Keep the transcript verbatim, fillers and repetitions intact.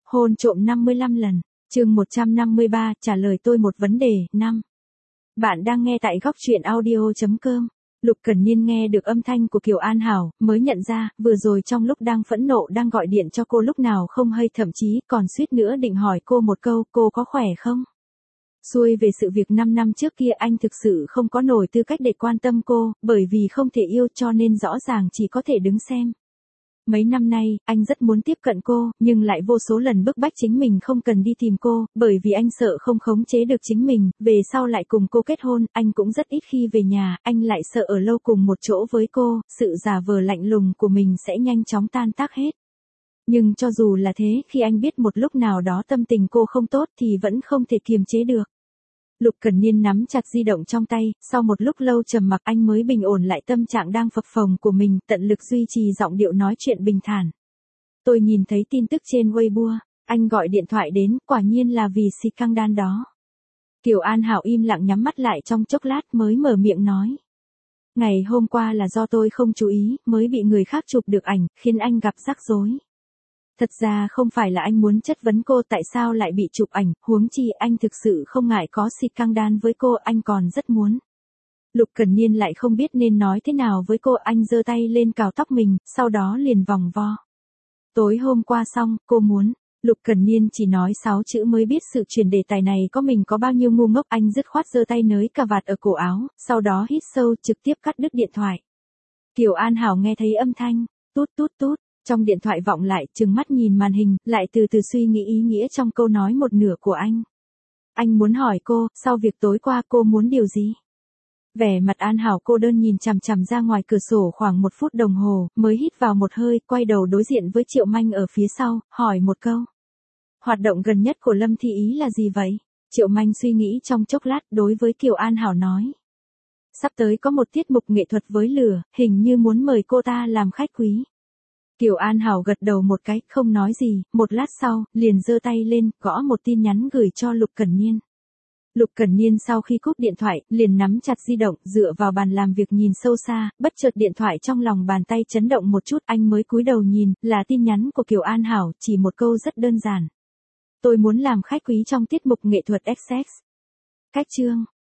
Hôn trộm năm mươi lăm lần. Chương một trăm năm mươi ba, trả lời tôi một vấn đề. Năm. Bạn đang nghe tại góc truyện audio chấm com. Lục Cẩn Niên nghe được âm thanh của Kiều An Hảo, mới nhận ra, vừa rồi trong lúc đang phẫn nộ đang gọi điện cho cô lúc nào không hay, thậm chí còn suýt nữa định hỏi cô một câu, cô có khỏe không? Xuôi về sự việc năm năm trước kia anh thực sự không có nổi tư cách để quan tâm cô, bởi vì không thể yêu cho nên rõ ràng chỉ có thể đứng xem. Mấy năm nay, anh rất muốn tiếp cận cô, nhưng lại vô số lần bức bách chính mình không cần đi tìm cô, bởi vì anh sợ không khống chế được chính mình, về sau lại cùng cô kết hôn, anh cũng rất ít khi về nhà, anh lại sợ ở lâu cùng một chỗ với cô, sự giả vờ lạnh lùng của mình sẽ nhanh chóng tan tác hết. Nhưng cho dù là thế, khi anh biết một lúc nào đó tâm tình cô không tốt thì vẫn không thể kiềm chế được. Lục Cẩn Niên nắm chặt di động trong tay, sau một lúc lâu trầm mặc anh mới bình ổn lại tâm trạng đang phập phồng của mình, tận lực duy trì giọng điệu nói chuyện bình thản. Tôi nhìn thấy tin tức trên Weibo, anh gọi điện thoại đến, quả nhiên là vì scandal đó. Kiều An Hảo im lặng nhắm mắt lại trong chốc lát mới mở miệng nói. Ngày hôm qua là do tôi không chú ý, mới bị người khác chụp được ảnh, khiến anh gặp rắc rối. Thật ra không phải là anh muốn chất vấn cô tại sao lại bị chụp ảnh, huống chi anh thực sự không ngại có scandal với cô, anh còn rất muốn. Lục Cẩn Niên lại không biết nên nói thế nào với cô, anh giơ tay lên cào tóc mình, sau đó liền vòng vo. Tối hôm qua xong, cô muốn. Lục Cẩn Niên chỉ nói sáu chữ mới biết sự chuyển đề tài này có mình có bao nhiêu ngu ngốc, anh dứt khoát giơ tay nới cà vạt ở cổ áo, sau đó hít sâu trực tiếp cắt đứt điện thoại. Kiều An Hảo nghe thấy âm thanh, tút tút tút. Trong điện thoại vọng lại, trừng mắt nhìn màn hình, lại từ từ suy nghĩ ý nghĩa trong câu nói một nửa của anh. Anh muốn hỏi cô, sau việc tối qua cô muốn điều gì? Vẻ mặt An Hảo cô đơn nhìn chằm chằm ra ngoài cửa sổ khoảng một phút đồng hồ, mới hít vào một hơi, quay đầu đối diện với Triệu Manh ở phía sau, hỏi một câu. Hoạt động gần nhất của Lâm Thị Ý là gì vậy? Triệu Manh suy nghĩ trong chốc lát, đối với Kiều An Hảo nói. Sắp tới có một tiết mục nghệ thuật với lửa, hình như muốn mời cô ta làm khách quý. Kiều An Hảo gật đầu một cái, không nói gì, một lát sau, liền giơ tay lên, gõ một tin nhắn gửi cho Lục Cẩn Niên. Lục Cẩn Niên sau khi cúp điện thoại, liền nắm chặt di động, dựa vào bàn làm việc nhìn sâu xa, bất chợt điện thoại trong lòng bàn tay chấn động một chút, anh mới cúi đầu nhìn, là tin nhắn của Kiều An Hảo, chỉ một câu rất đơn giản. Tôi muốn làm khách quý trong tiết mục nghệ thuật Essex. Cách chương.